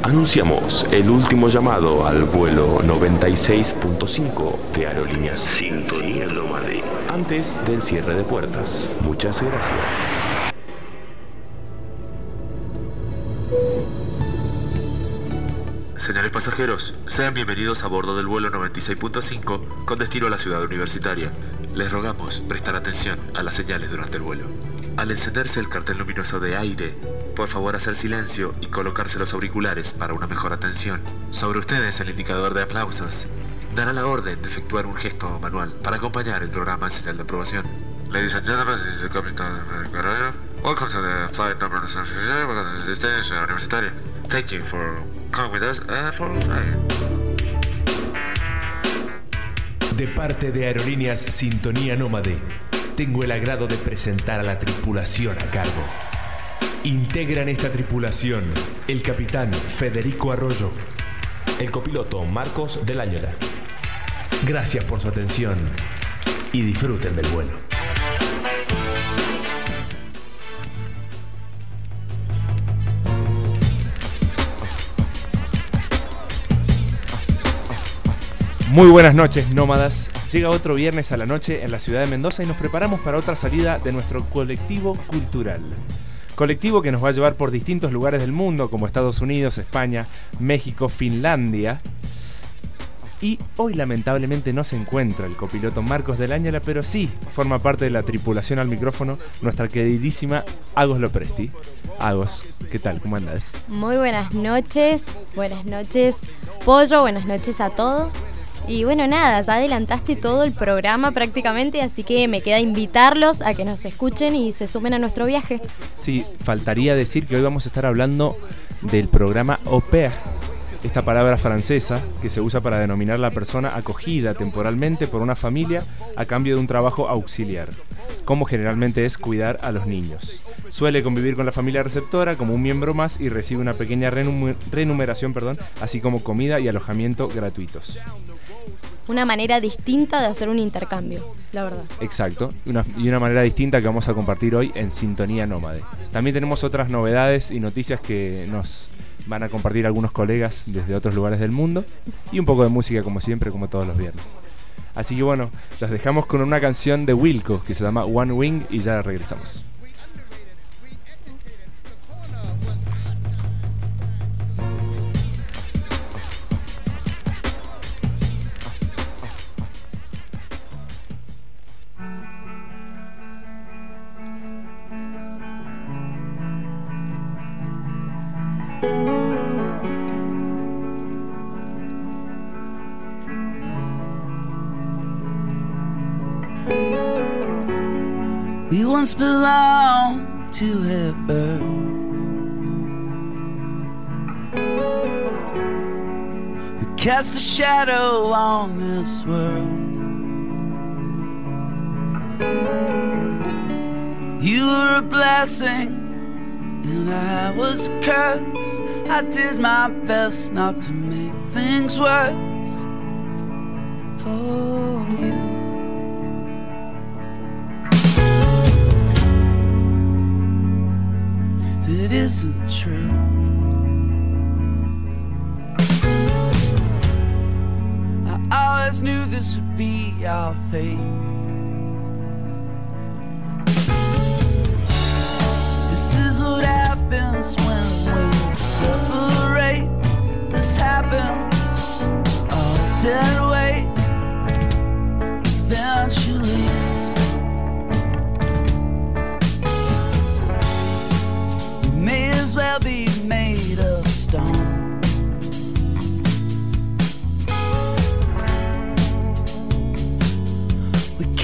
Anunciamos el último llamado al vuelo 96.5 de Aerolíneas Sintonía Nómade antes del cierre de puertas. Muchas gracias. Señores pasajeros, sean bienvenidos a bordo del vuelo 96.5 con destino a la ciudad universitaria. Les rogamos prestar atención a las señales durante el vuelo. Al encenderse el cartel luminoso de aire, por favor hacer silencio y colocarse los auriculares para una mejor atención. Sobre ustedes el indicador de aplausos dará la orden de efectuar un gesto manual para acompañar el programa en señal de aprobación. Ladies and gentlemen, this is the Captain Guerrero. Welcome to the flight number 965. Welcome to the destination universitaria. Thank you for coming with us for flying. De parte de Aerolíneas Sintonía Nómade, tengo el agrado de presentar a la tripulación a cargo. Integran esta tripulación el capitán Federico Arroyo, el copiloto Marcos del Áñora. Gracias por su atención y disfruten del vuelo. Muy buenas noches, nómadas. Llega otro viernes a la noche en la ciudad de Mendoza y nos preparamos para otra salida de nuestro colectivo cultural. Colectivo que nos va a llevar por distintos lugares del mundo, como Estados Unidos, España, México, Finlandia. Y hoy lamentablemente no se encuentra el copiloto Marcos del Áñora, pero sí forma parte de la tripulación al micrófono nuestra queridísima Agos Lopresti. Agos, ¿qué tal? ¿Cómo andas? Muy buenas noches, Pollo, buenas noches a todos. Y bueno, nada, ya adelantaste todo el programa prácticamente, así que me queda invitarlos a que nos escuchen y se sumen a nuestro viaje. Sí, faltaría decir que hoy vamos a estar hablando del programa au pair, esta palabra francesa que se usa para denominar a la persona acogida temporalmente por una familia a cambio de un trabajo auxiliar, como generalmente es cuidar a los niños. Suele convivir con la familia receptora como un miembro más y recibe una pequeña remuneración, así como comida y alojamiento gratuitos. Una manera distinta de hacer un intercambio, la verdad. Exacto, y una manera distinta que vamos a compartir hoy en Sintonía Nómade. También tenemos otras novedades y noticias que nos van a compartir algunos colegas desde otros lugares del mundo y un poco de música como siempre, como todos los viernes. Así que bueno, los dejamos con una canción de Wilco que se llama One Wing y ya regresamos. We once belonged to a bird. We cast a shadow on this world. You were a blessing and I was a curse. I did my best not to make things worse for you. It isn't true. I always knew this would be our fate. This is what happens when we separate. This happens all dead weight. Eventually may as well be made of stone. We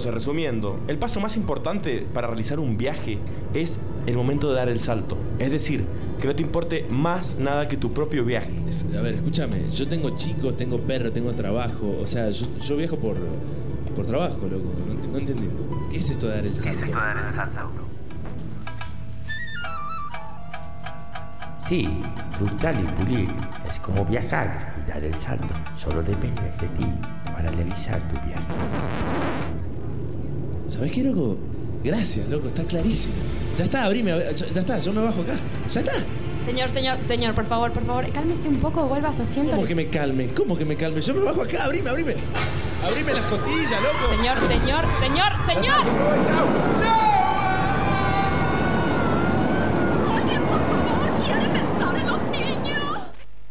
Entonces, resumiendo, el paso más importante para realizar un viaje es el momento de dar el salto. Es decir, que no te importe más nada que tu propio viaje. A ver, escúchame, yo tengo chicos, tengo perro, tengo trabajo, o sea, yo viajo por trabajo, loco, no entendí. ¿Qué es esto de dar el salto? Sí, luchar y pulir es como viajar y dar el salto. Solo depende de ti para realizar tu viaje. ¿Sabés qué, loco? Gracias, loco, está clarísimo. Ya está, abrime, ya está, yo me bajo acá. ¡Ya está! Señor, por favor, cálmese un poco, vuelva a su asiento. ¿Cómo que me calme? Yo me bajo acá, abrime. Abrime las costillas, loco. Señor. ¡Chao! Oye, por favor, quiere pensar en los niños.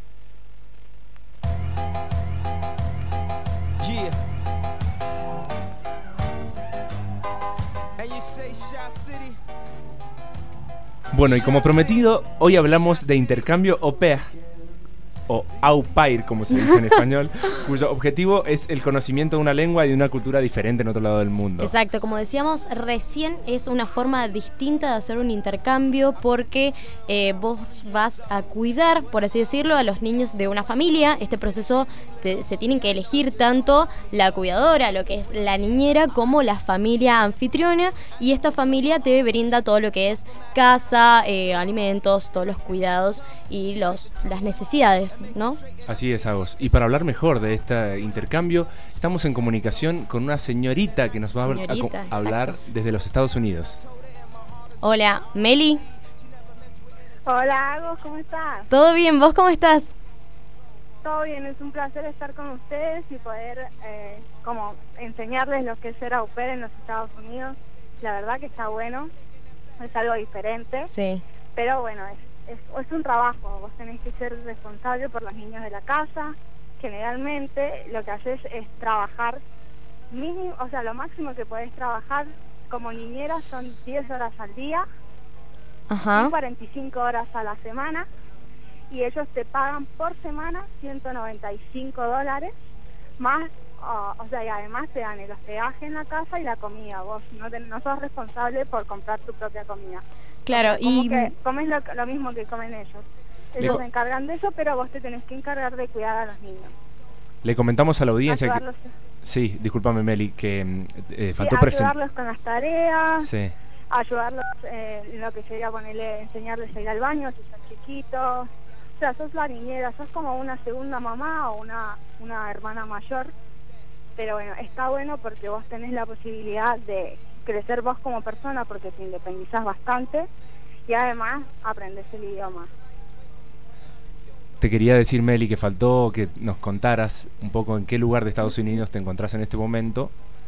Bueno, y como prometido, hoy hablamos de intercambio au pair, o au pair, como se dice en español, cuyo objetivo es el conocimiento de una lengua y de una cultura diferente en otro lado del mundo. Exacto, como decíamos recién, es una forma distinta de hacer un intercambio porque vos vas a cuidar, por así decirlo, a los niños de una familia. Este proceso se tienen que elegir tanto la cuidadora, lo que es la niñera, como la familia anfitriona, y esta familia te brinda todo lo que es casa, alimentos, todos los cuidados y las necesidades, ¿no? Así es, Agos. Y para hablar mejor de este intercambio, estamos en comunicación con una señorita que nos va a hablar desde los Estados Unidos. Hola, Meli. Hola, Agos, ¿cómo estás? ¿Todo bien? ¿Vos cómo estás? Todo bien, es un placer estar con ustedes y poder como enseñarles lo que es ser au pair en los Estados Unidos. La verdad que está bueno, es algo diferente, sí. Pero bueno, es un trabajo, vos tenés que ser responsable por los niños de la casa. Generalmente lo que haces es trabajar mínimo, o sea, lo máximo que podés trabajar como niñera son 10 horas al día. Ajá. Y 45 horas a la semana, y ellos te pagan por semana $195 más, o sea, y además te dan el hospedaje en la casa y la comida. Vos no sos responsable por comprar tu propia comida. Claro, y que comes lo mismo que comen ellos. Ellos se encargan de eso, pero vos te tenés que encargar de cuidar a los niños. Le comentamos a la audiencia que... Sí, discúlpame, Meli, que faltó ayudarlos con las tareas, sí. Ayudarlos en lo que sería enseñarles a ir al baño si son chiquitos. O sea, sos la niñera, sos como una segunda mamá o una hermana mayor. Pero bueno, está bueno porque vos tenés la posibilidad de crecer vos como persona, porque te independizás bastante y además aprendés el idioma. Te quería decir, Meli, que faltó que nos contaras un poco en qué lugar de Estados Unidos te encontrás en este momento.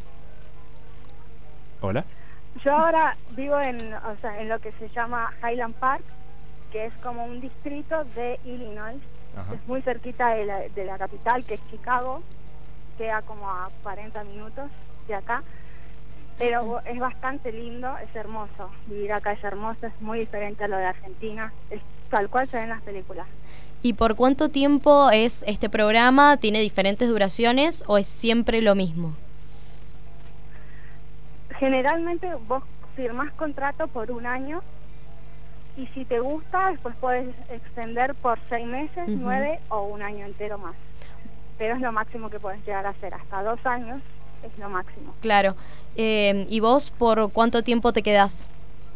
¿Hola? Yo ahora vivo en lo que se llama Highland Park, que es como un distrito de Illinois. Ajá. Es muy cerquita de la capital, que es Chicago. Queda como a 40 minutos de acá. Pero es bastante lindo, es hermoso. Vivir acá es hermoso, es muy diferente a lo de Argentina. Es tal cual se ve en las películas. ¿Y por cuánto tiempo es este programa? ¿Tiene diferentes duraciones o es siempre lo mismo? Generalmente vos firmás contrato por 1 año y si te gusta después podés extender por 6 meses, 9 o 1 año entero más. Pero es lo máximo que podés llegar a hacer, hasta 2 años es lo máximo. Claro. ¿Y vos por cuánto tiempo te quedás?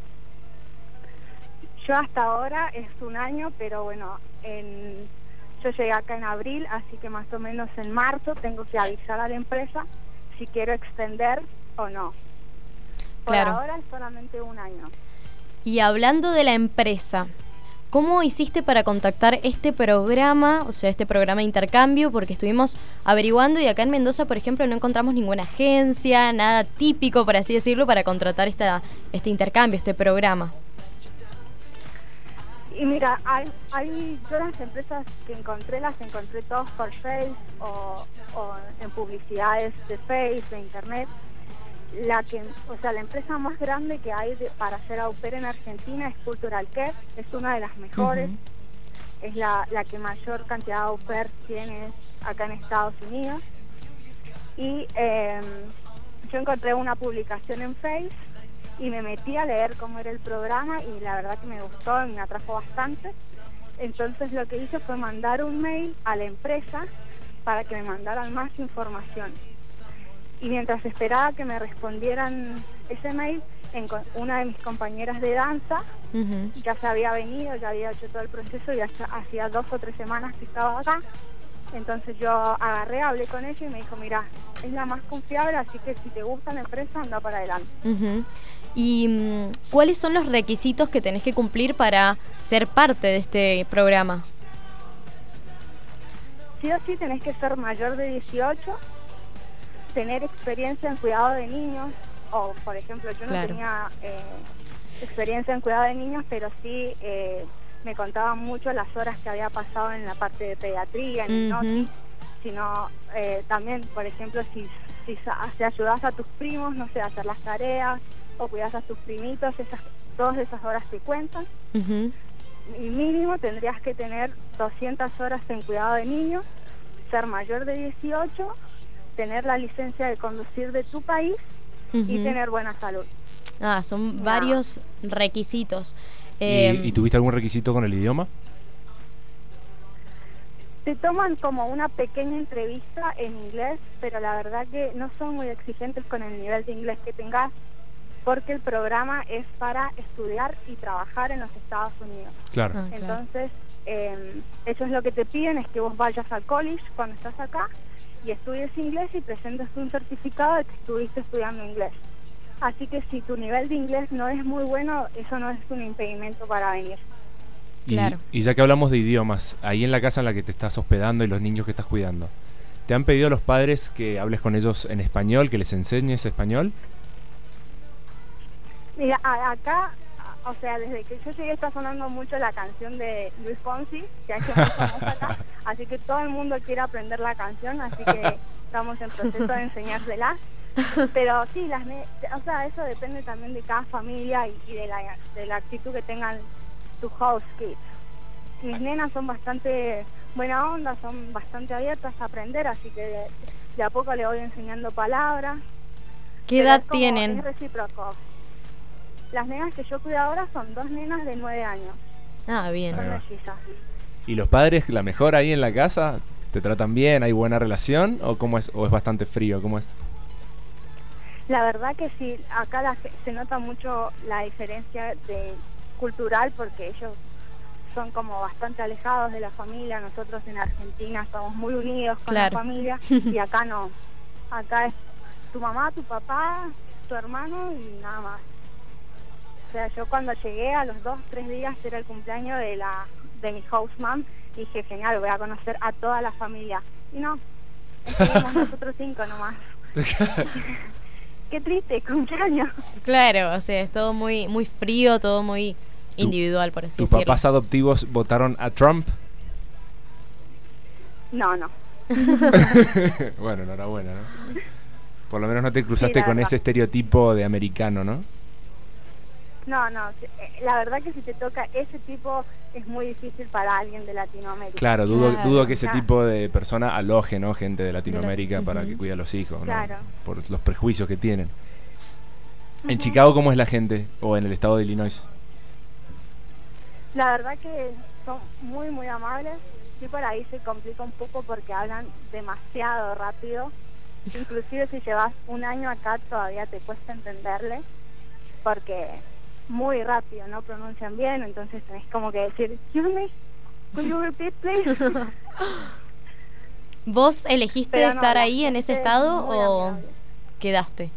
Yo hasta ahora es 1 año, pero bueno, yo llegué acá en abril, así que más o menos en marzo tengo que avisar a la empresa si quiero extender o no. Por ahora es solamente 1 año. Y hablando de la empresa, ¿cómo hiciste para contactar este programa, o sea, este programa de intercambio? Porque estuvimos averiguando y acá en Mendoza, por ejemplo, no encontramos ninguna agencia, nada típico, por así decirlo, para contratar este intercambio, este programa. Y mira, yo las empresas que las encontré todas por Face o en publicidades de Face, de Internet. La empresa más grande que hay para hacer au pair en Argentina es Cultural Care, es una de las mejores, es la que mayor cantidad de au pair tiene acá en Estados Unidos. Y yo encontré una publicación en Face y me metí a leer cómo era el programa y la verdad que me gustó y me atrajo bastante. Entonces lo que hice fue mandar un mail a la empresa para que me mandaran más información. Y mientras esperaba que me respondieran ese mail, una de mis compañeras de danza ya se había venido, ya había hecho todo el proceso y hacía 2 o 3 semanas que estaba acá. Entonces yo agarré, hablé con ella y me dijo, mira, es la más confiable, así que si te gusta la empresa, anda para adelante. ¿Y cuáles son los requisitos que tenés que cumplir para ser parte de este programa? Sí o sí tenés que ser mayor de 18, tener experiencia en cuidado de niños, o por ejemplo yo no tenía experiencia en cuidado de niños, pero sí me contaban mucho las horas que había pasado en la parte de pediatría, en hipnosis, sino también, por ejemplo, si ayudas a tus primos, no sé, a hacer las tareas, o cuidas a tus primitos, todas esas horas te cuentan. Y mínimo tendrías que tener 200 horas en cuidado de niños, ser mayor de 18, tener la licencia de conducir de tu país y tener buena salud. Son varios requisitos. ¿Y tuviste algún requisito con el idioma? Te toman como una pequeña entrevista en inglés, pero la verdad que no son muy exigentes con el nivel de inglés que tengas, porque el programa es para estudiar y trabajar en los Estados Unidos. Claro. Entonces, ellos lo que te piden es que vos vayas al college cuando estás acá y estudies inglés y presentes un certificado de que estuviste estudiando inglés. Así que si tu nivel de inglés no es muy bueno, eso no es un impedimento para venir. Y ya que hablamos de idiomas, ahí en la casa en la que te estás hospedando y los niños que estás cuidando, ¿te han pedido los padres que hables con ellos en español, que les enseñes español? Mira, acá, o sea, desde que yo llegué está sonando mucho la canción de Luis Fonsi, que es muy famosa acá, así que todo el mundo quiere aprender la canción, así que estamos en proceso de enseñársela. Pero sí, o sea, eso depende también de cada familia y de la actitud que tengan tus house kids. Mis nenas son bastante buena onda, son bastante abiertas a aprender, así que de a poco le voy enseñando palabras. ¿Qué edad tienen? Es recíproco. Las nenas que yo cuido ahora son 2 nenas de 9 años. Bien. Son mellizas. ¿Y los padres, la mejor ahí en la casa? ¿Te tratan bien? ¿Hay buena relación? ¿O cómo es? ¿O es bastante frío? ¿Cómo es? La verdad que sí, acá se nota mucho la diferencia cultural, porque ellos son como bastante alejados de la familia. Nosotros en Argentina estamos muy unidos con la familia y acá no. Acá es tu mamá, tu papá, tu hermano y nada más. O sea, yo cuando llegué a los 2-3 días era el cumpleaños de mi house mom, dije, genial, voy a conocer a toda la familia. Y no, estuvimos nosotros 5 nomás. Qué triste, cumpleaños. Claro, o sea, es todo muy, muy frío, todo muy individual, por así decirlo. ¿Tus papás adoptivos votaron a Trump? No. Bueno, enhorabuena, ¿no? Por lo menos no te cruzaste con ese estereotipo de americano, ¿no? No, la verdad que si te toca ese tipo es muy difícil para alguien de Latinoamérica. Claro, dudo que ese tipo de persona aloje, ¿no? Gente de Latinoamérica para que cuide a los hijos, ¿no? Claro. Por los prejuicios que tienen. ¿En Chicago cómo es la gente? ¿O en el estado de Illinois? La verdad que son muy, muy amables. Sí, por ahí se complica un poco porque hablan demasiado rápido. Inclusive si llevas un año acá todavía te cuesta entenderle, porque muy rápido, no pronuncian bien, entonces tenés como que decir, excuse me, could you repeat please? ¿Vos elegiste estar ahí en ese estado o quedaste?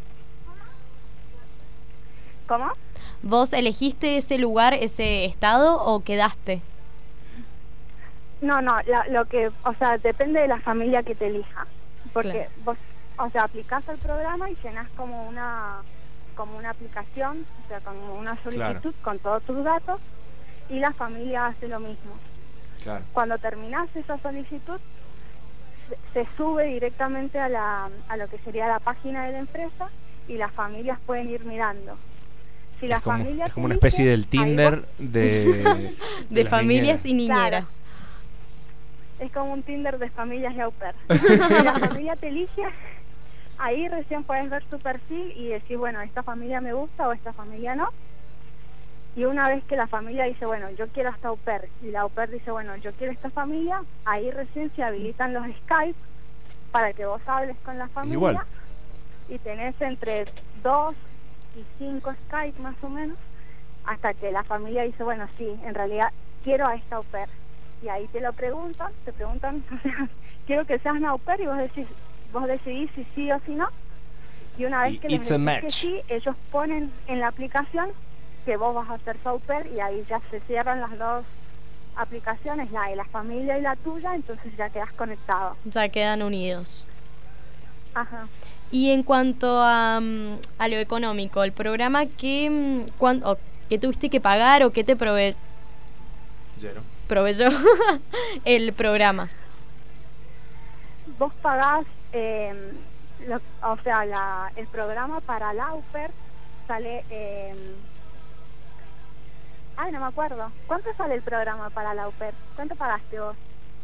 ¿Cómo? ¿Vos elegiste ese lugar, ese estado o quedaste? No, lo que, o sea, depende de la familia que te elija, porque vos, o sea, aplicás al programa y llenás como una aplicación, o sea, como una solicitud con todos tus datos, y la familia hace lo mismo. Cuando terminás esa solicitud, se sube directamente a lo que sería la página de la empresa y las familias pueden ir mirando. Si la familia es como una especie del Tinder de familias y niñeras. Es como un Tinder de familias y au pair. Si la familia te elige, Ahí recién puedes ver tu perfil y decir, bueno, esta familia me gusta o esta familia no. Y una vez que la familia dice, bueno, yo quiero esta au pair, y la au pair dice, bueno, yo quiero esta familia, ahí recién se habilitan los Skype para que vos hables con la familia. Igual. Y tenés entre 2 y 5 Skype más o menos, hasta que la familia dice, bueno, sí, en realidad quiero a esta au pair. Y ahí te preguntan, quiero que seas una au pair, y vos decidís si sí o si no. Y una vez que les decís que sí, ellos ponen en la aplicación que vos vas a ser su au pair, y ahí ya se cierran las dos aplicaciones, la de la familia y la tuya, entonces ya quedas conectado. Ya quedan unidos. Ajá. Y en cuanto a lo económico, el programa, ¿qué tuviste que pagar o qué te proveyó el programa? Vos pagás, el programa para la au pair sale... no me acuerdo. ¿Cuánto sale el programa para la au pair? ¿Cuánto pagaste vos?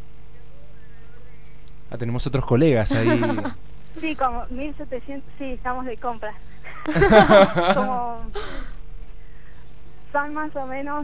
Tenemos otros colegas ahí. Sí, como 1.700, sí, estamos de compras. Son más o menos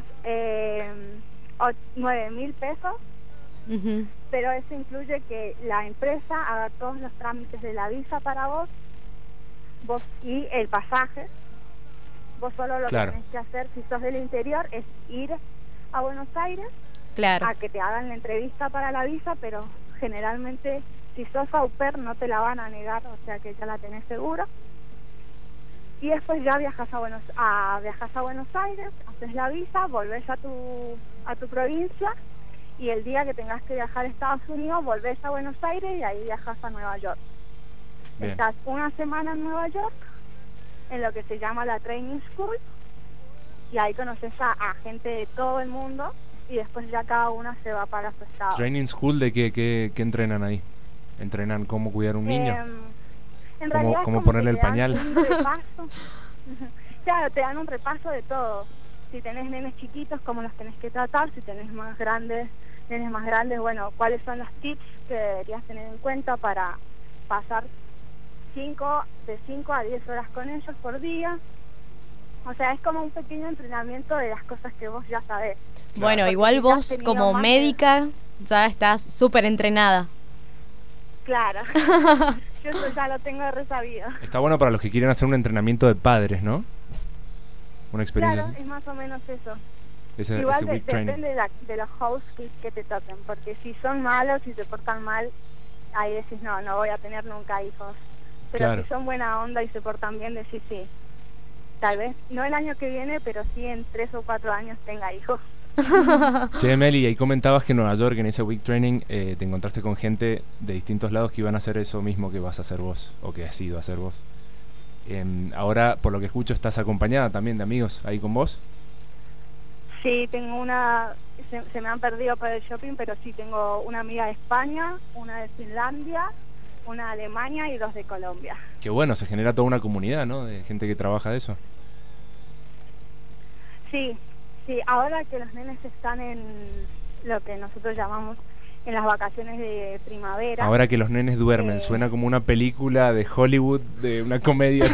9.000 pesos, pero eso incluye que la empresa haga todos los trámites de la visa para vos y el pasaje. Vos solo lo que tenés que hacer, si sos del interior, es ir a Buenos Aires a que te hagan la entrevista para la visa, pero generalmente si sos au pair no te la van a negar, o sea que ya la tenés seguro. Y después ya viajas a Buenos Aires, haces la visa, volvés a tu provincia, y el día que tengas que viajar a Estados Unidos volvés a Buenos Aires y ahí viajas a Nueva York. Bien. Estás una semana en Nueva York, en lo que se llama la Training School, y ahí conoces a gente de todo el mundo, y después ya cada una se va para su estado. ¿Training School de qué entrenan ahí? ¿Entrenan cómo cuidar un niño? En realidad ¿Cómo ponerle el pañal? Claro, te dan un repaso de todo. Si tenés nenes chiquitos, cómo los tenés que tratar. Si tenés nenes más grandes, bueno, cuáles son los tips que deberías tener en cuenta para pasar de 5 a 10 horas con ellos por día. O sea, es como un pequeño entrenamiento de las cosas que vos ya sabés. Bueno, porque igual vos como médica ya estás súper entrenada. Claro, yo eso ya lo tengo resabido. Está bueno para los que quieren hacer un entrenamiento de padres, ¿no? Una experiencia. Claro, así. Es más o menos eso. Igual depende de los host kids que te toquen, porque si son malos, si se portan mal, ahí decís, no voy a tener nunca hijos. Pero si son buena onda y se portan bien, decís sí. Tal vez, no el año que viene, pero sí en 3 o 4 años tenga hijos. Che, Meli, ahí comentabas que en Nueva York, en ese Week Training, te encontraste con gente de distintos lados que iban a hacer eso mismo que vas a hacer vos, o que has ido a hacer vos. Ahora, por lo que escucho, estás acompañada también de amigos ahí con vos. Sí, tengo se me han perdido para el shopping, pero sí tengo una amiga de España, una de Finlandia, una de Alemania y 2 de Colombia. Qué bueno, se genera toda una comunidad, ¿no? De gente que trabaja de eso. Sí, ahora que los nenes están en lo que nosotros llamamos en las vacaciones de primavera. Ahora que los nenes duermen, suena como una película de Hollywood, de una comedia.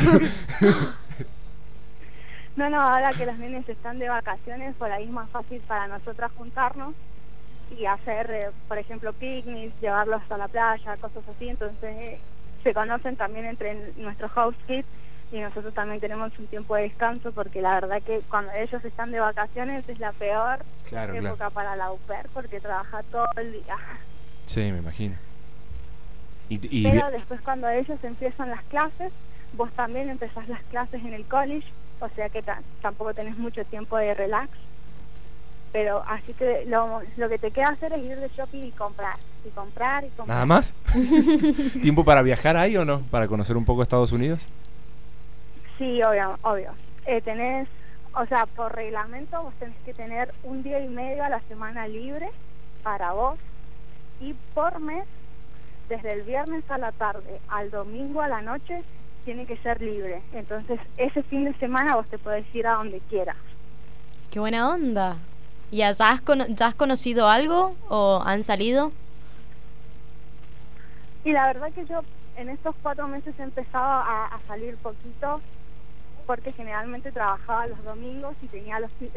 No, ahora que los nenes están de vacaciones, por ahí es más fácil para nosotras juntarnos y hacer, por ejemplo, picnics, llevarlos a la playa, cosas así. Entonces se conocen también entre nuestros house kids, y nosotros también tenemos un tiempo de descanso, porque la verdad que cuando ellos están de vacaciones es la peor época para la au pair, porque trabaja todo el día. Sí, me imagino. Pero después, cuando ellos empiezan las clases, vos también empezás las clases en el college, o sea que tampoco tenés mucho tiempo de relax. Pero así que lo que te queda hacer es ir de shopping y comprar. ¿Nada más? ¿Tiempo para viajar ahí o no? ¿Para conocer un poco Estados Unidos? Sí, obvio. Tenés, o sea, por reglamento vos tenés que tener 1 día y medio a la semana libre para vos, y por mes, desde el viernes a la tarde al domingo a la noche, tiene que ser libre. Entonces, ese fin de semana vos te podés ir a donde quieras. ¡Qué buena onda! ¿Y ya has conocido algo o han salido? Y la verdad que yo en estos 4 meses he empezado a salir poquito, porque generalmente trabajaba los domingos y tenía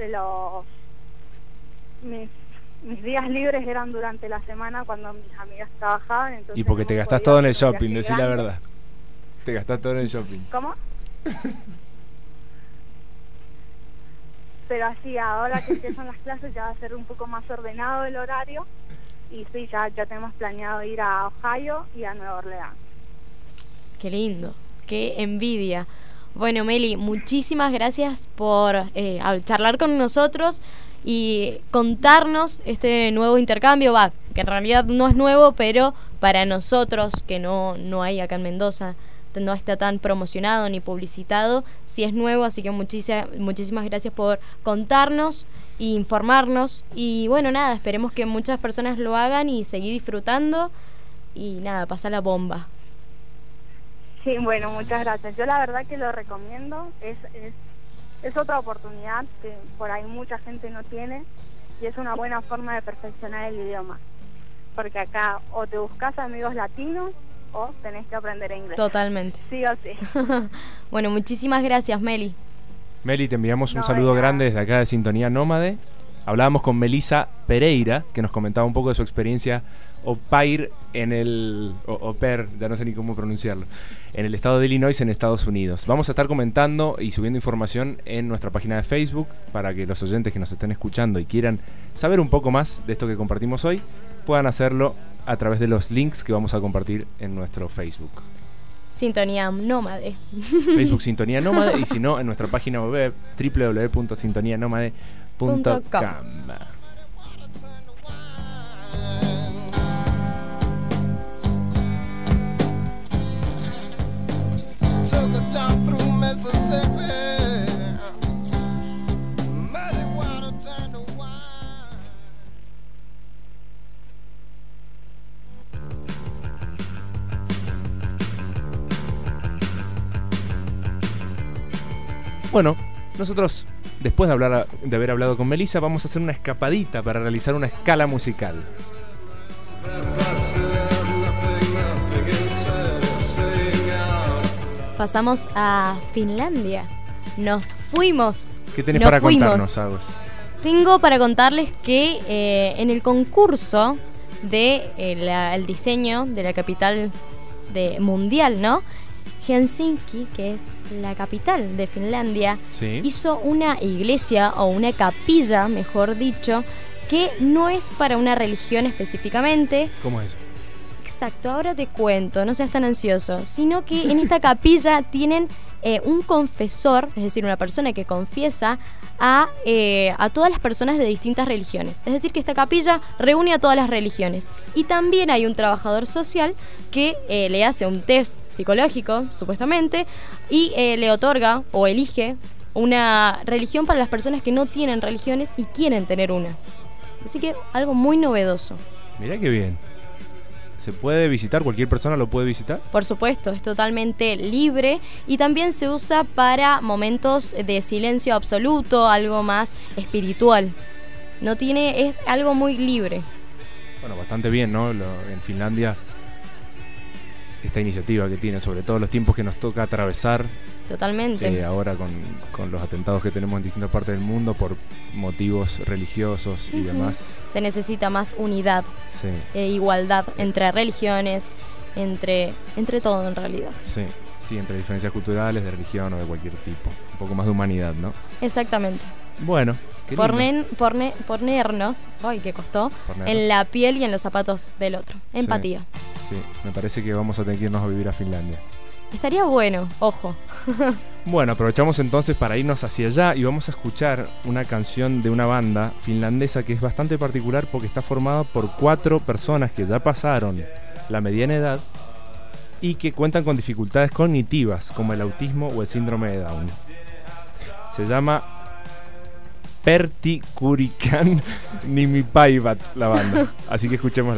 mis días libres eran durante la semana cuando mis amigas trabajaban. Entonces y porque te gastás todo en el shopping, decí la verdad. Te gastás todo en el shopping. ¿Cómo? Pero así, ahora que empiezan las clases ya va a ser un poco más ordenado el horario. Y sí, ya tenemos planeado ir a Ohio y a Nueva Orleans. Qué lindo, qué envidia. Bueno, Meli, muchísimas gracias por charlar con nosotros y contarnos este nuevo intercambio, que en realidad no es nuevo, pero para nosotros, que no hay acá en Mendoza, no está tan promocionado ni publicitado, sí es nuevo, así que muchísimas gracias por contarnos e informarnos. Y bueno, nada, esperemos que muchas personas lo hagan y seguir disfrutando y nada, pasa la bomba. Sí, bueno, muchas gracias. Yo la verdad que lo recomiendo, es otra oportunidad que por ahí mucha gente no tiene y es una buena forma de perfeccionar el idioma, porque acá o te buscas amigos latinos o tenés que aprender inglés. Totalmente. Sí o sí. Bueno, muchísimas gracias, Meli. Meli, te enviamos un saludo grande desde acá de Sintonía Nómade. Hablábamos con Melissa Pereira, que nos comentaba un poco de su experiencia au pair au pair, ya no sé ni cómo pronunciarlo, en el estado de Illinois, en Estados Unidos. Vamos a estar comentando y subiendo información en nuestra página de Facebook para que los oyentes que nos estén escuchando y quieran saber un poco más de esto que compartimos hoy, puedan hacerlo a través de los links que vamos a compartir en nuestro Facebook. Sintonía Nómade. Facebook Sintonía Nómade, y si no, en nuestra página web www.sintonianomade.com. Bueno, nosotros, después de haber hablado con Melissa, vamos a hacer una escapadita para realizar una escala musical. Pasamos a Finlandia. Nos fuimos. ¿Qué tenés para contarnos, Agos? Tengo para contarles que en el concurso de el diseño de la capital mundial, ¿no? Helsinki, que es la capital de Finlandia, ¿sí?, hizo una iglesia o una capilla, mejor dicho, que no es para una religión específicamente. ¿Cómo es eso? Exacto, ahora te cuento, no seas tan ansioso, sino que en esta capilla tienen un confesor, es decir, una persona que confiesa a todas las personas de distintas religiones. Es decir, que esta capilla reúne a todas las religiones. Y también hay un trabajador social que le hace un test psicológico, supuestamente, y le otorga o elige una religión para las personas que no tienen religiones y quieren tener una. Así que algo muy novedoso. Mirá qué bien. ¿Se puede visitar? ¿Cualquier persona lo puede visitar? Por supuesto, es totalmente libre y también se usa para momentos de silencio absoluto, algo más espiritual. Es algo muy libre. Bueno, bastante bien, ¿no? En Finlandia, esta iniciativa que tiene, sobre todo los tiempos que nos toca atravesar. Totalmente. Ahora con los atentados que tenemos en distintas partes del mundo por motivos religiosos y demás. Se necesita más unidad, sí, igualdad entre religiones, entre todo en realidad. Sí, entre diferencias culturales, de religión o de cualquier tipo. Un poco más de humanidad, ¿no? Exactamente. Bueno, ponernos, ay, ¿qué costó? En la piel y en los zapatos del otro. Empatía. Sí, me parece que vamos a tener que irnos a vivir a Finlandia. Estaría bueno, ojo. Bueno, aprovechamos entonces para irnos hacia allá y vamos a escuchar una canción de una banda finlandesa que es bastante particular porque está formada por 4 personas que ya pasaron la mediana edad y que cuentan con dificultades cognitivas como el autismo o el síndrome de Down. Se llama Pertti Kurikan Nimipäivät la banda, así que escuchémosla.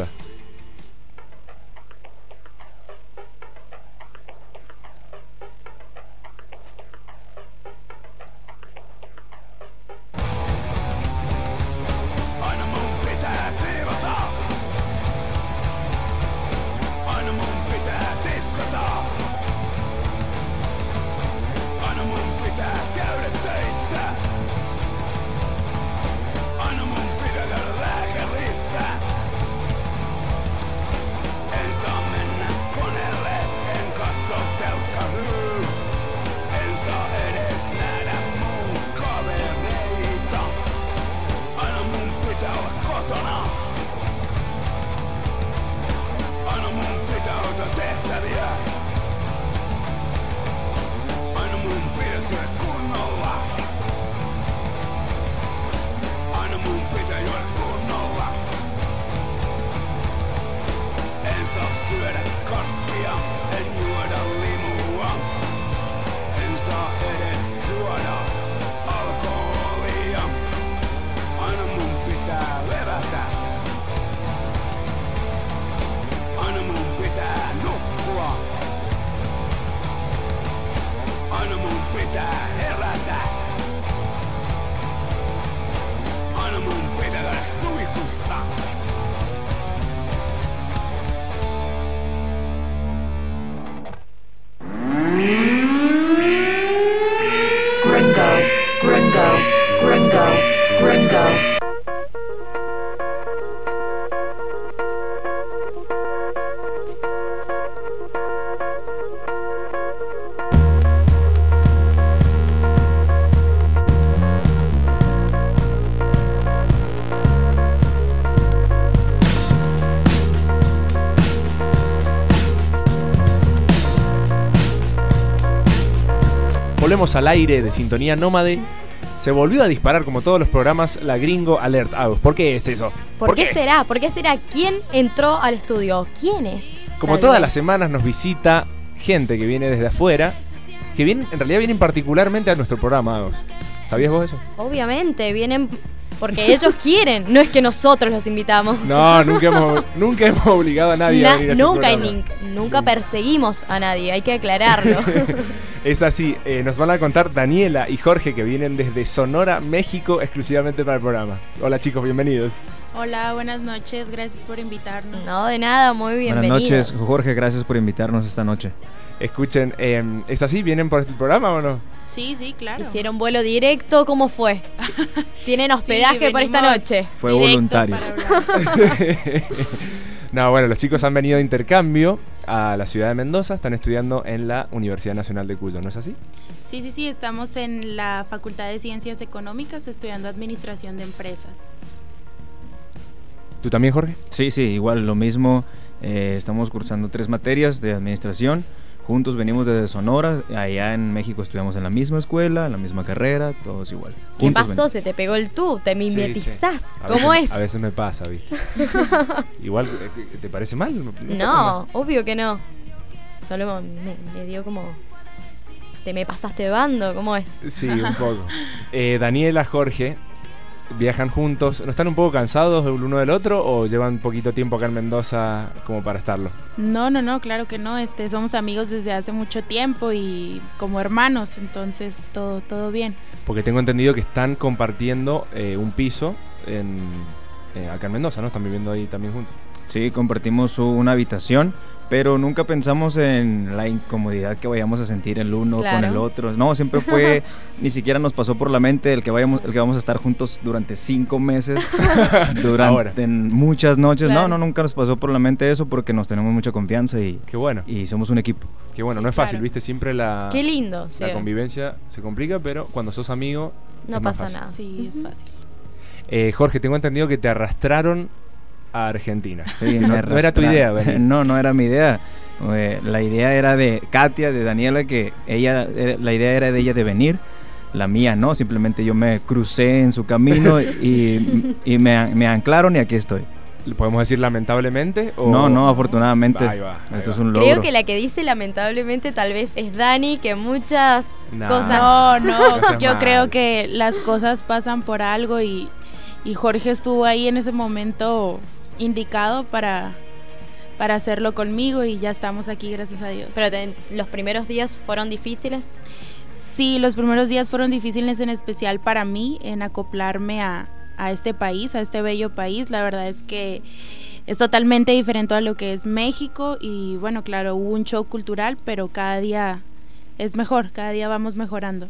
volvemos al aire de Sintonía Nómade. Se volvió a disparar, como todos los programas, la Gringo Alert. ¿Por qué es eso? ¿Por qué será? ¿Por qué será? ¿Quién entró al estudio? ¿Quién es? Como todas las semanas nos visita gente que viene desde afuera, que vienen, en realidad vienen particularmente a nuestro programa, Agos. ¿Sabías vos eso? Obviamente, vienen porque ellos quieren, no es que nosotros los invitamos. No, nunca hemos obligado a nadie a venir a este programa. Nunca perseguimos a nadie, hay que aclararlo. Es así, nos van a contar Daniela y Jorge, que vienen desde Sonora, México, exclusivamente para el programa. Hola chicos, bienvenidos. Hola, buenas noches, gracias por invitarnos. No, de nada, muy bienvenidos. Buenas noches, Jorge, gracias por invitarnos esta noche. Escuchen, ¿es así? ¿Vienen por este programa o no? Sí, claro. ¿Hicieron vuelo directo? ¿Cómo fue? ¿Tienen hospedaje por esta noche? Fue voluntario. No, bueno, los chicos han venido de intercambio a la ciudad de Mendoza, están estudiando en la Universidad Nacional de Cuyo, ¿no es así? Sí, estamos en la Facultad de Ciencias Económicas estudiando Administración de Empresas. ¿Tú también, Jorge? Sí, igual, lo mismo. Estamos cursando 3 materias de administración. Juntos venimos desde Sonora, allá en México estudiamos en la misma escuela, en la misma carrera, todos igual. ¿Qué pasó? ¿Se te pegó el tú? ¿Te mimetizás? Sí. ¿Cómo es? A veces me pasa, ¿viste? Igual, ¿te parece mal? No, obvio que no. Solo me dio como... ¿Te me pasaste de bando? ¿Cómo es? Sí, un poco. Daniela, Jorge, viajan juntos. ¿No están un poco cansados el uno del otro o llevan poquito tiempo acá en Mendoza como para estarlo? No, claro que no. Somos amigos desde hace mucho tiempo y como hermanos, entonces todo bien. Porque tengo entendido que están compartiendo un piso acá en Mendoza, ¿no? Están viviendo ahí también juntos. Sí, compartimos una habitación, pero nunca pensamos en la incomodidad que vayamos a sentir el uno con el otro. No, siempre fue, ni siquiera nos pasó por la mente el que vamos a estar juntos durante 5 meses, durante muchas noches. Claro. No, nunca nos pasó por la mente eso porque nos tenemos mucha confianza y qué bueno. Y somos un equipo. Qué bueno, no es fácil, ¿viste? Siempre qué lindo, la convivencia se complica, pero cuando sos amigo no pasa nada. Sí, es fácil. Jorge, tengo entendido que te arrastraron a Argentina. Sí, no era tu idea, ¿verdad? No era mi idea. La idea era de Katia, de Daniela, que la idea era de ella de venir. La mía no, simplemente yo me crucé en su camino y me anclaron y aquí estoy. ¿Podemos decir lamentablemente? ¿O? No, afortunadamente. Esto es un logro. Creo que la que dice lamentablemente tal vez es Dani, que muchas cosas... No, yo creo que las cosas pasan por algo y Jorge estuvo ahí en ese momento indicado para hacerlo conmigo y ya estamos aquí, gracias a Dios. ¿Pero los primeros días fueron difíciles? Sí, los primeros días fueron difíciles, en especial para mí, en acoplarme a este país, a este bello país. La verdad es que es totalmente diferente a lo que es México y bueno, claro, hubo un shock cultural, pero cada día es mejor, cada día vamos mejorando.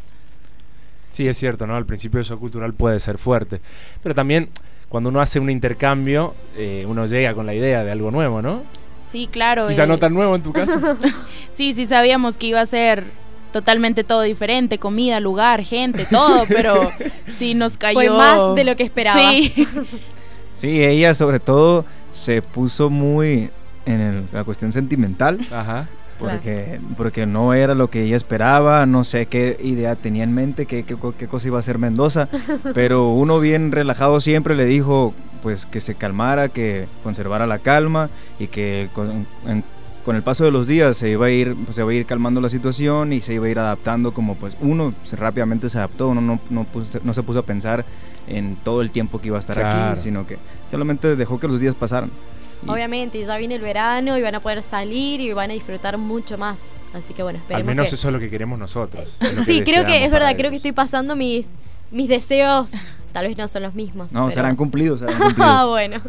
Sí, es cierto, ¿no? Al principio el shock cultural puede ser fuerte, pero también cuando uno hace un intercambio, uno llega con la idea de algo nuevo, ¿no? Sí, claro. Quizá no tan nuevo en tu caso. Sí, sabíamos que iba a ser totalmente todo diferente, comida, lugar, gente, todo, pero sí nos cayó. Fue más de lo que esperaba. Sí. Sí, ella sobre todo se puso muy en la cuestión sentimental. Ajá. Porque no era lo que ella esperaba, no sé qué idea tenía en mente, qué cosa iba a hacer Mendoza, pero uno bien relajado siempre le dijo pues que se calmara, que conservara la calma y que con el paso de los días se iba a ir calmando la situación y se iba a ir adaptando, como pues uno rápidamente se adaptó, uno no se puso a pensar en todo el tiempo que iba a estar aquí, sino que solamente dejó que los días pasaran. Obviamente, ya viene el verano y van a poder salir y van a disfrutar mucho más. Así que bueno, esperemos. Al menos eso es lo que queremos nosotros. Sí, creo que es verdad, creo que estoy pasando mis deseos. Tal vez no son los mismos. No, pero... serán cumplidos. Bueno.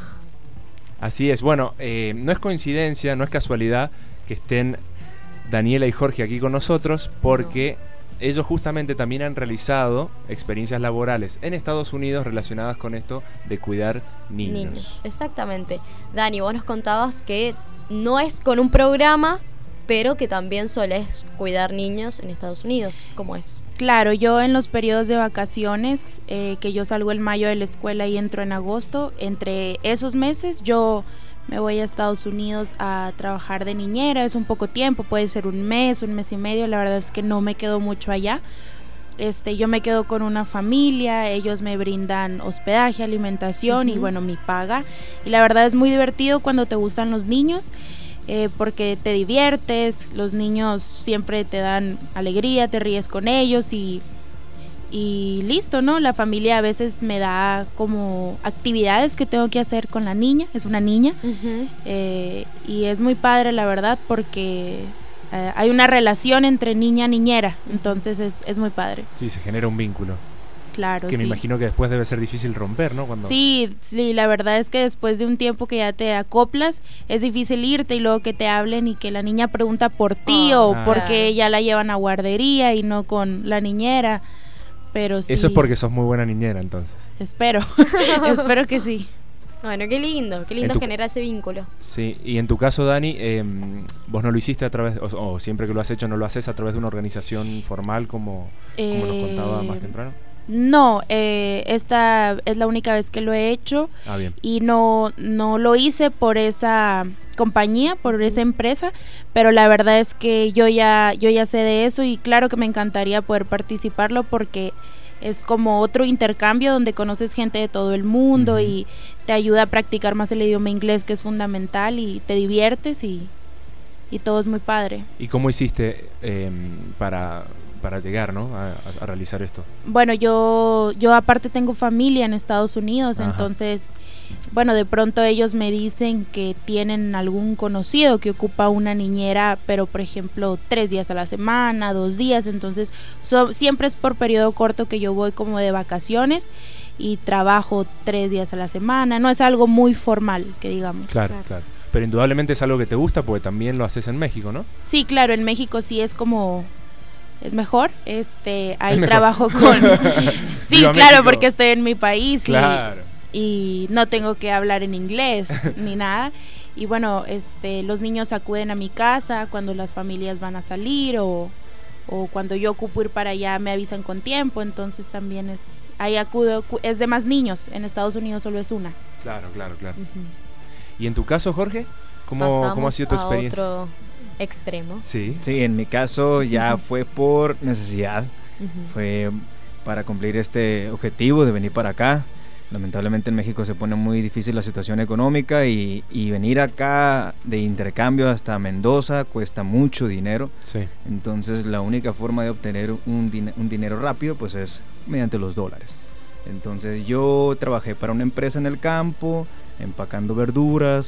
Así es. Bueno, no es coincidencia, no es casualidad que estén Daniela y Jorge aquí con nosotros, porque ellos justamente también han realizado experiencias laborales en Estados Unidos relacionadas con esto de cuidar niños. Exactamente. Dani, vos nos contabas que no es con un programa, pero que también solés cuidar niños en Estados Unidos. ¿Cómo es? Claro, yo en los periodos de vacaciones, que yo salgo en mayo de la escuela y entro en agosto, entre esos meses yo me voy a Estados Unidos a trabajar de niñera. Es un poco tiempo, puede ser un mes y medio. La verdad es que no me quedo mucho allá. Yo me quedo con una familia, ellos me brindan hospedaje, alimentación y bueno, mi paga. Y la verdad es muy divertido cuando te gustan los niños, porque te diviertes, los niños siempre te dan alegría, te ríes con ellos y listo, ¿no? La familia a veces me da como actividades que tengo que hacer con la niña, es una niña, y es muy padre la verdad porque hay una relación entre niña-niñera, entonces es muy padre. Sí, se genera un vínculo. Claro, que me imagino que después debe ser difícil romper, ¿no? Sí, la verdad es que después de un tiempo que ya te acoplas, es difícil irte y luego que te hablen y que la niña pregunta por ti o porque ya la llevan a guardería y no con la niñera. Pero sí. Eso es porque sos muy buena niñera, entonces. Espero que sí. Bueno, qué lindo genera ese vínculo. Sí, y en tu caso, Dani, vos no lo hiciste a través, o siempre que lo has hecho no lo haces a través de una organización formal como nos contaba más temprano. No, esta es la única vez que lo he hecho. Bien. Y no lo hice por esa compañía, por esa empresa, pero la verdad es que yo ya sé de eso y claro que me encantaría poder participarlo porque es como otro intercambio donde conoces gente de todo el mundo y te ayuda a practicar más el idioma inglés, que es fundamental, y te diviertes y todo es muy padre. ¿Y cómo hiciste para llegar, ¿no? a realizar esto? Bueno, yo aparte tengo familia en Estados Unidos, entonces, bueno, de pronto ellos me dicen que tienen algún conocido que ocupa una niñera, pero por ejemplo 3 días a la semana, 2 días, entonces siempre es por periodo corto que yo voy como de vacaciones y trabajo 3 días a la semana, no es algo muy formal, que digamos. Claro. Pero indudablemente es algo que te gusta porque también lo haces en México, ¿no? Sí, claro, en México sí es como... es mejor, ahí trabajo con... sí, claro, México. Porque estoy en mi país y no tengo que hablar en inglés ni nada. Y bueno, los niños acuden a mi casa cuando las familias van a salir o cuando yo ocupo ir para allá me avisan con tiempo, entonces también ahí acudo, es de más niños, en Estados Unidos solo es una. Claro. ¿Y en tu caso, Jorge? ¿Cómo ha sido tu experiencia? Otro extremo. Sí, en mi caso ya fue por necesidad, fue para cumplir este objetivo de venir para acá. Lamentablemente en México se pone muy difícil la situación económica y venir acá de intercambio hasta Mendoza cuesta mucho dinero. Entonces la única forma de obtener un dinero rápido pues es mediante los dólares. Entonces yo trabajé para una empresa en el campo empacando verduras,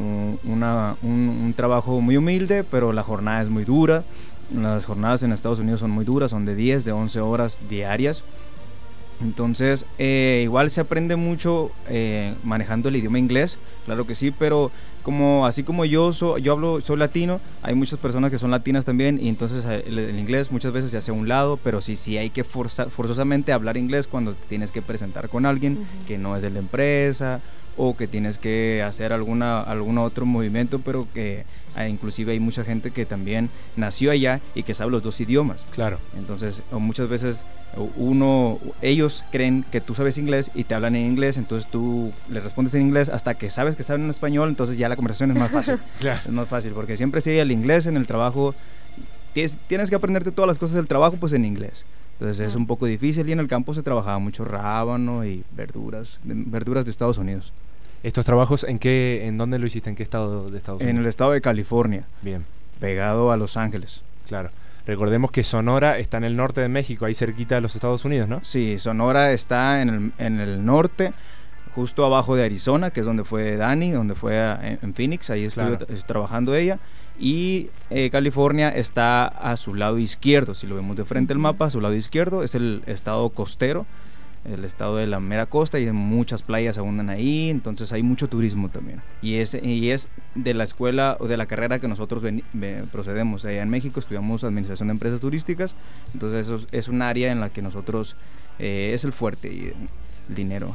un trabajo muy humilde, pero la jornada es muy dura. Las jornadas en Estados Unidos son muy duras, son de 10, de 11 horas diarias. Entonces igual se aprende mucho manejando el idioma inglés, claro que sí, pero así como yo soy latino, hay muchas personas que son latinas también, y entonces el inglés muchas veces se hace a un lado, pero sí hay que forzosamente hablar inglés cuando tienes que presentar con alguien que no es de la empresa, o que tienes que hacer algún otro movimiento, pero que inclusive hay mucha gente que también nació allá y que sabe los 2 idiomas. Claro. Entonces muchas veces ellos creen que tú sabes inglés y te hablan en inglés, entonces tú les respondes en inglés hasta que sabes que saben en español, entonces ya la conversación es más fácil. Claro. Es más fácil, porque siempre si hay el inglés en el trabajo, tienes que aprenderte todas las cosas del trabajo pues en inglés. Entonces es un poco difícil, y en el campo se trabajaba mucho rábano y verduras de Estados Unidos. ¿Estos trabajos en dónde lo hiciste? ¿En qué estado de Estados Unidos? En el estado de California. Bien. Pegado a Los Ángeles. Claro. Recordemos que Sonora está en el norte de México, ahí cerquita de los Estados Unidos, ¿no? Sí, Sonora está en el norte, justo abajo de Arizona, que es donde fue Dani, donde fue en Phoenix, ahí estuvo trabajando ella. Y California está a su lado izquierdo, si lo vemos de frente al mapa, a su lado izquierdo es el estado costero, el estado de la mera costa, y muchas playas abundan ahí, entonces hay mucho turismo también. Y es de la escuela o de la carrera que nosotros procedemos. Allá en México estudiamos Administración de Empresas Turísticas, entonces eso es un área en la que nosotros es el fuerte y el dinero.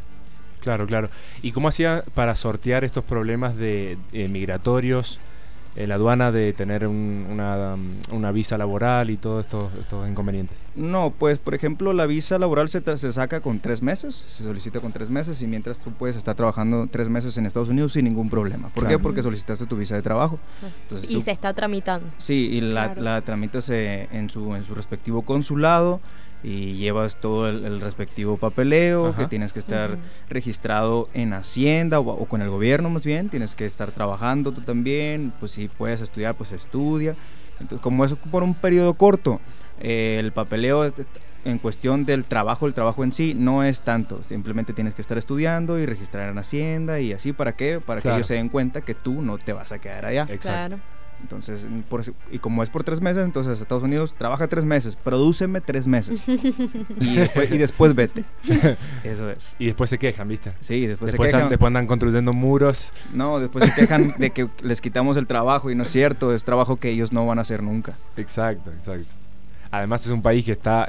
Claro. ¿Y cómo hacía para sortear estos problemas de migratorios la aduana de tener una visa laboral y todos estos inconvenientes? No, pues por ejemplo la visa laboral se saca con 3 meses, se solicita con 3 meses y mientras tú puedes estar trabajando 3 meses en Estados Unidos sin ningún problema. ¿Por qué? Porque solicitaste tu visa de trabajo. Entonces, y se está tramitando. Sí, y la tramitas en su respectivo consulado y llevas todo el respectivo papeleo, que tienes que estar registrado en Hacienda o con el gobierno más bien, tienes que estar trabajando tú también, pues si puedes estudiar, pues estudia. Entonces, como es por un periodo corto, el papeleo en cuestión del trabajo, el trabajo en sí no es tanto, simplemente tienes que estar estudiando y registrar en Hacienda y así, ¿para qué? Para que ellos se den cuenta que tú no te vas a quedar allá. Exacto. Claro. Entonces, y como es por 3 meses, entonces Estados Unidos trabaja 3 meses, prodúceme 3 meses y después vete. Eso es. Y después se quejan, ¿viste? Sí, después se quejan. Después andan construyendo muros. No, después se quejan de que les quitamos el trabajo y no es cierto, es trabajo que ellos no van a hacer nunca. Exacto. Además es un país que está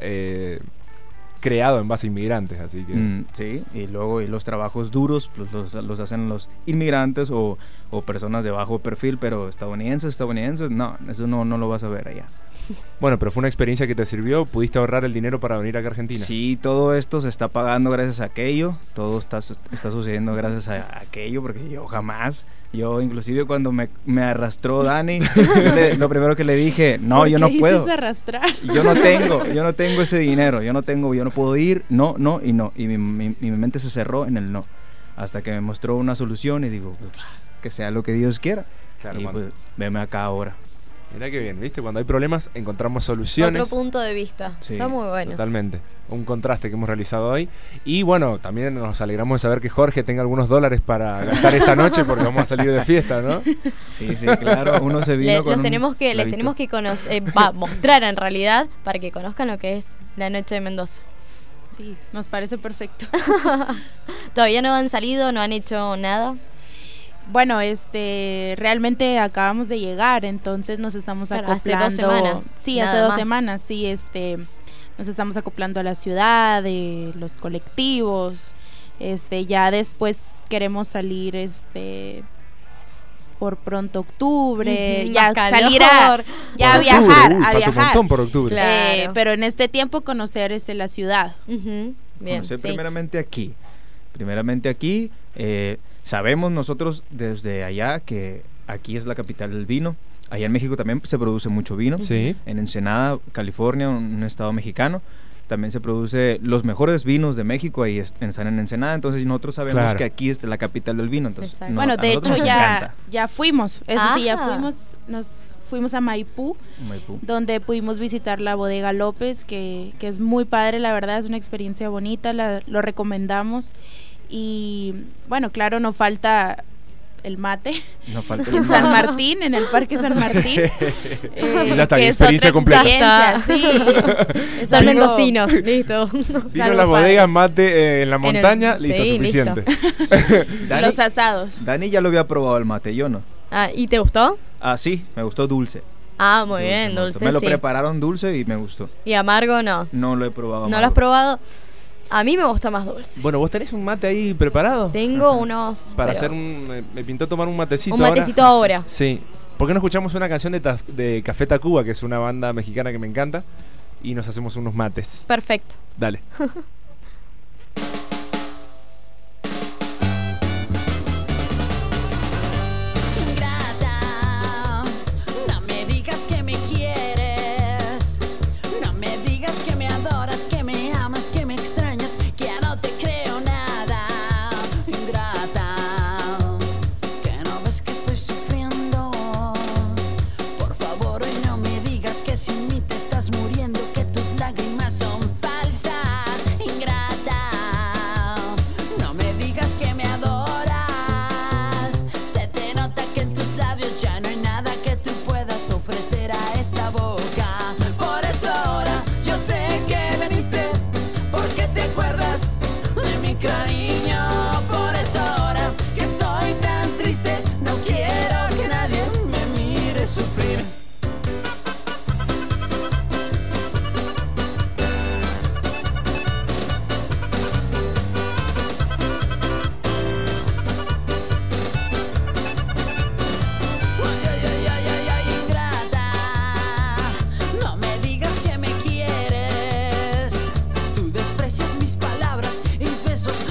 creado en base a inmigrantes, así que... sí, y luego los trabajos duros pues, los hacen los inmigrantes o personas de bajo perfil, pero estadounidenses, no, eso no lo vas a ver allá. Bueno, pero fue una experiencia que te sirvió, ¿pudiste ahorrar el dinero para venir acá a Argentina? Sí, todo esto se está pagando gracias a aquello, todo está sucediendo gracias a aquello, porque yo inclusive cuando me arrastró Dani, lo primero que le dije, no, yo no puedo. Arrastrar? Yo no tengo ese dinero, yo no puedo ir, no, y mi mente se cerró en el no, hasta que me mostró una solución y digo, pues, que sea lo que Dios quiera, claro, y pues veme acá ahora. Mirá qué bien, ¿viste? Cuando hay problemas encontramos soluciones. Otro punto de vista, sí, está muy bueno. Totalmente, un contraste que hemos realizado hoy. Y bueno, también nos alegramos de saber que Jorge tenga algunos dólares para gastar esta noche porque vamos a salir de fiesta, ¿no? Sí, claro, uno se vino les tenemos que conocer, mostrar en realidad para que conozcan lo que es la noche de Mendoza. Sí, nos parece perfecto. ¿Todavía no han salido, no han hecho nada? Bueno, realmente acabamos de llegar, entonces nos estamos acoplando. Hace 2 semanas. Sí, hace 2 semanas, sí, nos estamos acoplando a la ciudad, los colectivos, ya después queremos salir, por pronto octubre, ya salir a viajar, un montón por octubre. Claro. Pero en este tiempo conocer la ciudad. Bien, conocer primeramente aquí, sabemos nosotros desde allá que aquí es la capital del vino. Allá en México también se produce mucho vino. Sí. En Ensenada, California, un estado mexicano, también se produce los mejores vinos de México, ahí están en Ensenada. Entonces nosotros sabemos que aquí es la capital del vino. Entonces, bueno, de hecho ya fuimos, nos fuimos a Maipú, donde pudimos visitar la bodega López, que es muy padre, la verdad, es una experiencia bonita, lo recomendamos. Y bueno, claro, no falta el mate. No falta en San Martín, en el Parque San Martín. Ya está, experiencia completa. Sí. Son mendocinos, listo. Vino la bodega, mate en la montaña, listo, suficiente. Listo. Los asados. Dani ya lo había probado el mate, yo no. ¿Y te gustó? Sí, me gustó dulce. Muy bien, dulce. Me lo prepararon dulce y me gustó. ¿Y amargo no? No lo he probado. ¿No lo has probado? A mí me gusta más dulce. Bueno, ¿vos tenés un mate ahí preparado? Tengo unos... Para hacer me pintó tomar un matecito. Un matecito ahora. Sí. ¿Por qué no escuchamos una canción de Café Tacuba, que es una banda mexicana que me encanta, y nos hacemos unos mates? Perfecto. Dale. Sin mí te estás muriendo, que tus lágrimas son falsas.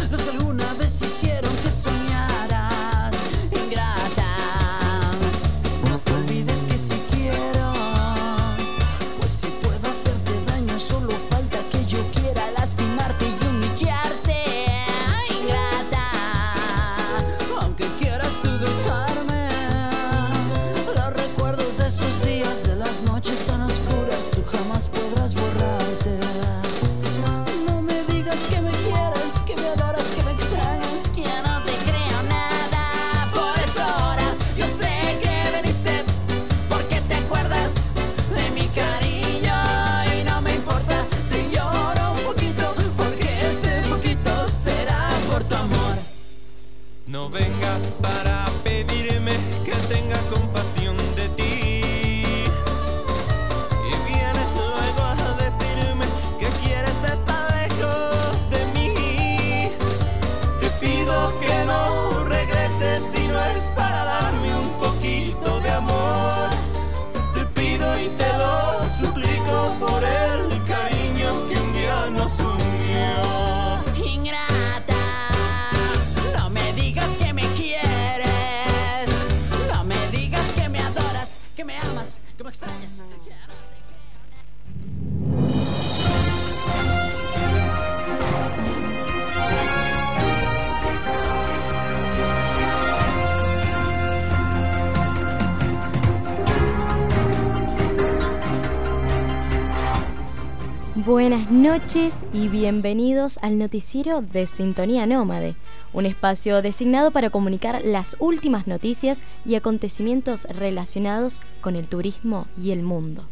los que alguna vez hicieron que soñaras, ingrata. No te olvides que si quiero, pues si puedo hacerte daño, solo falta que yo quiera lastimarte y humillarte, ingrata. Aunque quieras tú dejarme, los recuerdos de esos días, de las noches tan oscuras, tú jamás podrás borrarte. No me digas que me quieres, que me adoras, que me extrañas, que ya no te creo nada. Por eso ahora yo sé que viniste, porque te acuerdas de mi cariño. Y no me importa si lloro un poquito, porque ese poquito será por tu amor. No vengas para pedirme que tenga compasión de ti, y vienes luego a decirme que quieres estar lejos de mí. Te pido que no regreses si no es para darme un poquito de amor. Te pido y te lo suplico por el cariño que un día nos unió. Ingrata, no me digas que me quieres, no me digas que me adoras, que me amas, que me extrañas. Buenas noches y bienvenidos al noticiero de Sintonía Nómade, un espacio designado para comunicar las últimas noticias y acontecimientos relacionados con el turismo y el mundo.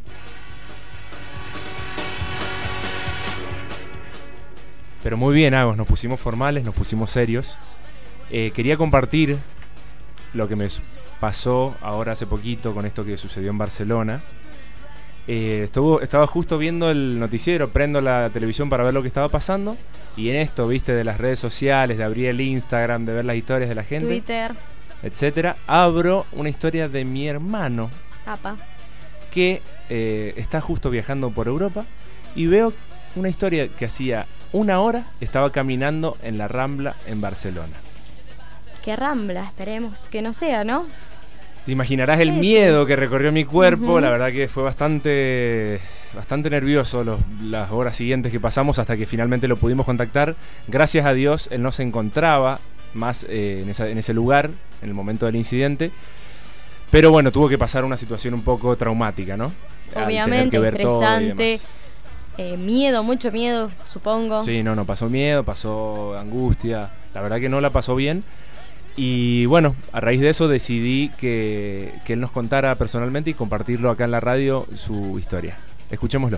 Pero muy bien, Agos, nos pusimos formales, nos pusimos serios. Quería compartir lo que me pasó ahora hace poquito con esto que sucedió en Barcelona. Estaba justo viendo el noticiero, prendo la televisión para ver lo que estaba pasando, y en esto, viste, de las redes sociales, de abrir el Instagram, de ver las historias de la gente, Twitter, etcétera, abro una historia de mi hermano que está justo viajando por Europa, y veo una historia que hacía una hora estaba caminando en la Rambla en Barcelona. ¿Qué Rambla? Esperemos que no sea, ¿no? Te imaginarás el miedo que recorrió mi cuerpo. La verdad que fue bastante nervioso las horas siguientes que pasamos hasta que finalmente lo pudimos contactar. Gracias a Dios él no se encontraba más en ese lugar en el momento del incidente, pero bueno, tuvo que pasar una situación un poco traumática, ¿no? Obviamente, estresante, miedo, mucho miedo, supongo. Sí, no, pasó miedo, pasó angustia, la verdad que no la pasó bien. Y bueno, a raíz de eso decidí que él nos contara personalmente y compartirlo acá en la radio su historia. Escuchémoslo.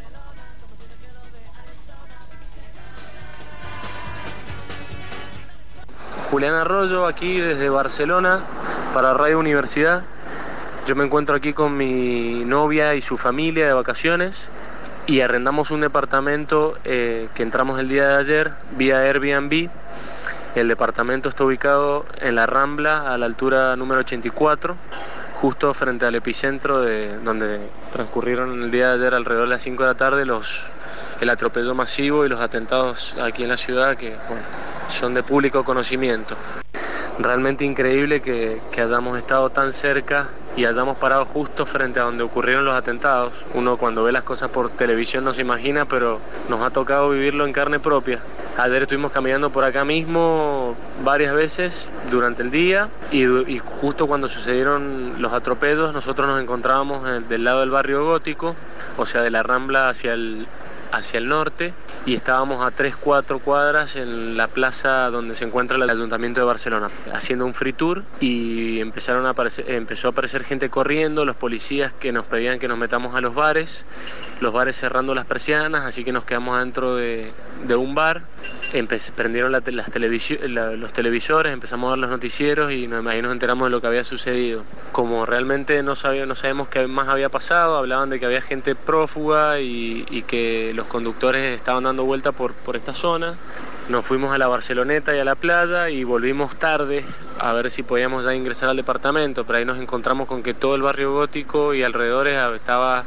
Julián Arroyo, aquí desde Barcelona para Radio Universidad. Yo me encuentro aquí con mi novia y su familia de vacaciones y arrendamos un departamento que entramos el día de ayer vía Airbnb. El departamento está ubicado en la Rambla, a la altura número 84, justo frente al epicentro donde transcurrieron el día de ayer alrededor de las 5 de la tarde el atropello masivo y los atentados aquí en la ciudad que son de público conocimiento. Realmente increíble que hayamos estado tan cerca y hayamos parado justo frente a donde ocurrieron los atentados. Uno cuando ve las cosas por televisión no se imagina, pero nos ha tocado vivirlo en carne propia. Ayer estuvimos caminando por acá mismo varias veces durante el día y justo cuando sucedieron los atropellos nosotros nos encontrábamos del lado del barrio gótico, o sea de la Rambla hacia el norte, y estábamos a 3-4 cuadras en la plaza donde se encuentra el Ayuntamiento de Barcelona, haciendo un free tour, y empezó a aparecer gente corriendo, los policías que nos pedían que nos metamos a los bares cerrando las persianas, así que nos quedamos adentro de un bar, prendieron los televisores, empezamos a ver los noticieros y ahí nos enteramos de lo que había sucedido. Como realmente no sabemos qué más había pasado, hablaban de que había gente prófuga y que los conductores estaban dando vuelta por esta zona. Nos fuimos a la Barceloneta y a la playa y volvimos tarde a ver si podíamos ya ingresar al departamento, pero ahí nos encontramos con que todo el barrio gótico y alrededores estaba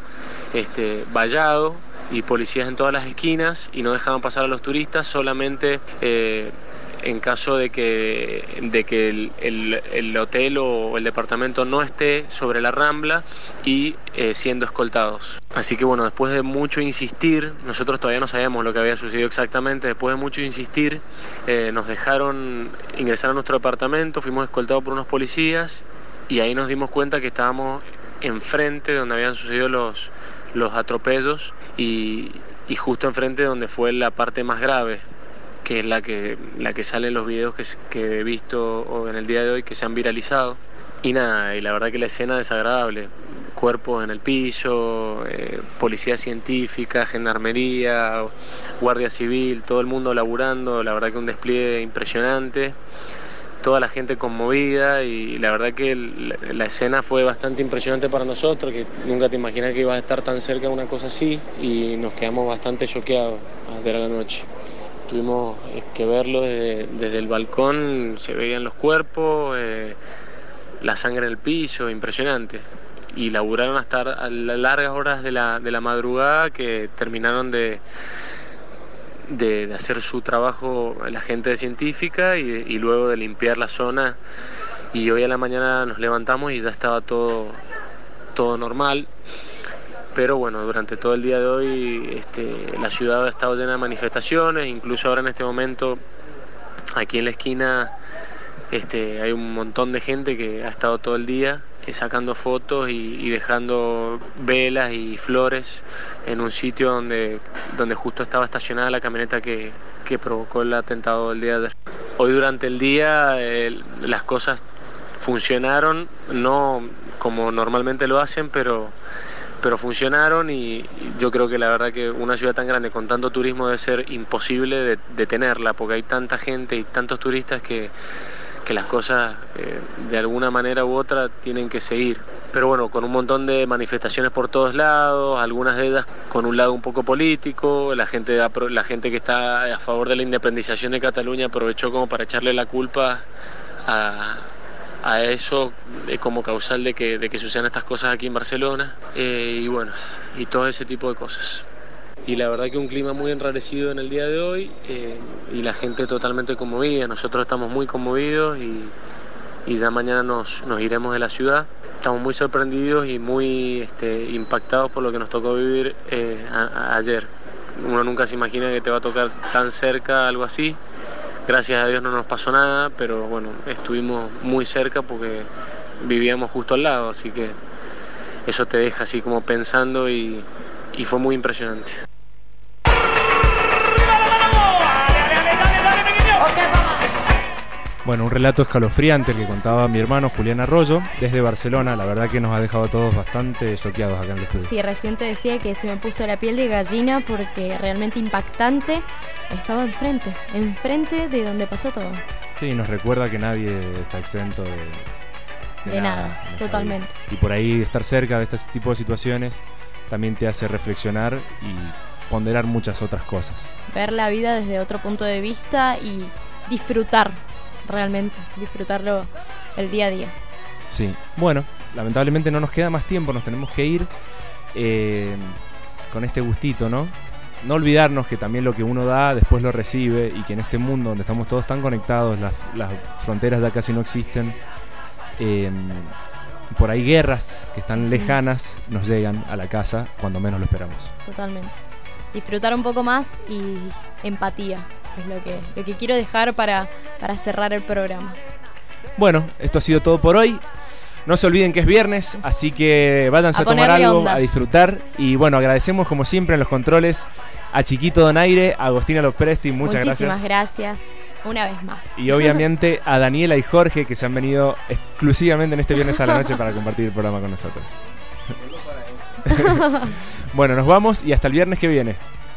vallado y policías en todas las esquinas y no dejaban pasar a los turistas, solamente en caso de que el hotel o el departamento no esté sobre la Rambla y siendo escoltados. Así que bueno, después de mucho insistir, nosotros todavía no sabíamos lo que había sucedido exactamente, después de mucho insistir nos dejaron ingresar a nuestro departamento, fuimos escoltados por unos policías y ahí nos dimos cuenta que estábamos enfrente de donde habían sucedido los atropellos y justo enfrente donde fue la parte más grave, que es la que sale en los videos que he visto en el día de hoy, que se han viralizado. Y nada, y la verdad que la escena es desagradable. Cuerpos en el piso, policía científica, gendarmería, guardia civil, todo el mundo laburando, la verdad que un despliegue impresionante. Toda la gente conmovida y la verdad que la escena fue bastante impresionante para nosotros, que nunca te imaginas que ibas a estar tan cerca de una cosa así y nos quedamos bastante choqueados ayer a la noche. Tuvimos que verlo desde el balcón, se veían los cuerpos, la sangre en el piso, impresionante. Y laburaron hasta a largas horas de la madrugada que terminaron de hacer su trabajo la gente científica y luego de limpiar la zona, y hoy a la mañana nos levantamos y ya estaba todo normal, pero bueno, durante todo el día de hoy la ciudad ha estado llena de manifestaciones, incluso ahora en este momento aquí en la esquina hay un montón de gente que ha estado todo el día sacando fotos y dejando velas y flores en un sitio donde justo estaba estacionada la camioneta que provocó el atentado del día de ayer. Hoy durante el día las cosas funcionaron, no como normalmente lo hacen, pero funcionaron y yo creo que la verdad que una ciudad tan grande con tanto turismo debe ser imposible de tenerla, porque hay tanta gente y tantos turistas que las cosas de alguna manera u otra tienen que seguir. Pero bueno, con un montón de manifestaciones por todos lados, algunas de ellas con un lado un poco político, la gente que está a favor de la independización de Cataluña aprovechó como para echarle la culpa a eso como causal de que sucedan estas cosas aquí en Barcelona, y bueno, y todo ese tipo de cosas. Y la verdad que un clima muy enrarecido en el día de hoy, y la gente totalmente conmovida. Nosotros estamos muy conmovidos y ya mañana nos iremos de la ciudad. Estamos muy sorprendidos y muy impactados por lo que nos tocó vivir ayer. Uno nunca se imagina que te va a tocar tan cerca algo así. Gracias a Dios no nos pasó nada, pero bueno, estuvimos muy cerca porque vivíamos justo al lado, así que eso te deja así como pensando y fue muy impresionante. Bueno, un relato escalofriante el que contaba mi hermano Julián Arroyo desde Barcelona. La verdad que nos ha dejado a todos bastante choqueados acá en el estudio. Sí, recién te decía que se me puso la piel de gallina porque realmente impactante. Estaba enfrente de donde pasó todo. Sí, nos recuerda que nadie está exento de nada, totalmente. Y por ahí estar cerca de este tipo de situaciones también te hace reflexionar y ponderar muchas otras cosas. Ver la vida desde otro punto de vista y disfrutar, realmente, disfrutarlo el día a día. Sí, bueno, lamentablemente no nos queda más tiempo, nos tenemos que ir con este gustito, ¿no? No olvidarnos que también lo que uno da después lo recibe y que en este mundo donde estamos todos tan conectados, las fronteras ya casi no existen, por ahí guerras que están lejanas nos llegan a la casa cuando menos lo esperamos. Totalmente. Disfrutar un poco más y empatía es lo que quiero dejar para cerrar el programa. Bueno, esto ha sido todo por hoy. No se olviden que es viernes, así que váyanse a tomar algo, onda, a disfrutar. Y bueno, agradecemos como siempre en los controles a Chiquito Donaire, a Agostina Lopresti, muchísimas gracias una vez más. Y obviamente a Daniela y Jorge, que se han venido exclusivamente en este viernes a la noche para compartir el programa con nosotros. Bueno, nos vamos y hasta el viernes que viene.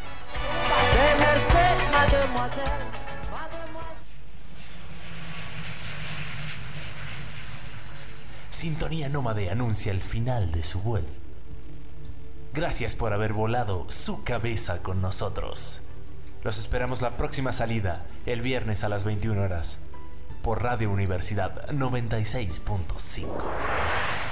Sintonía Nómade anuncia el final de su vuelo. Gracias por haber volado su cabeza con nosotros. Los esperamos la próxima salida, el viernes a las 21 horas, por Radio Universidad 96.5.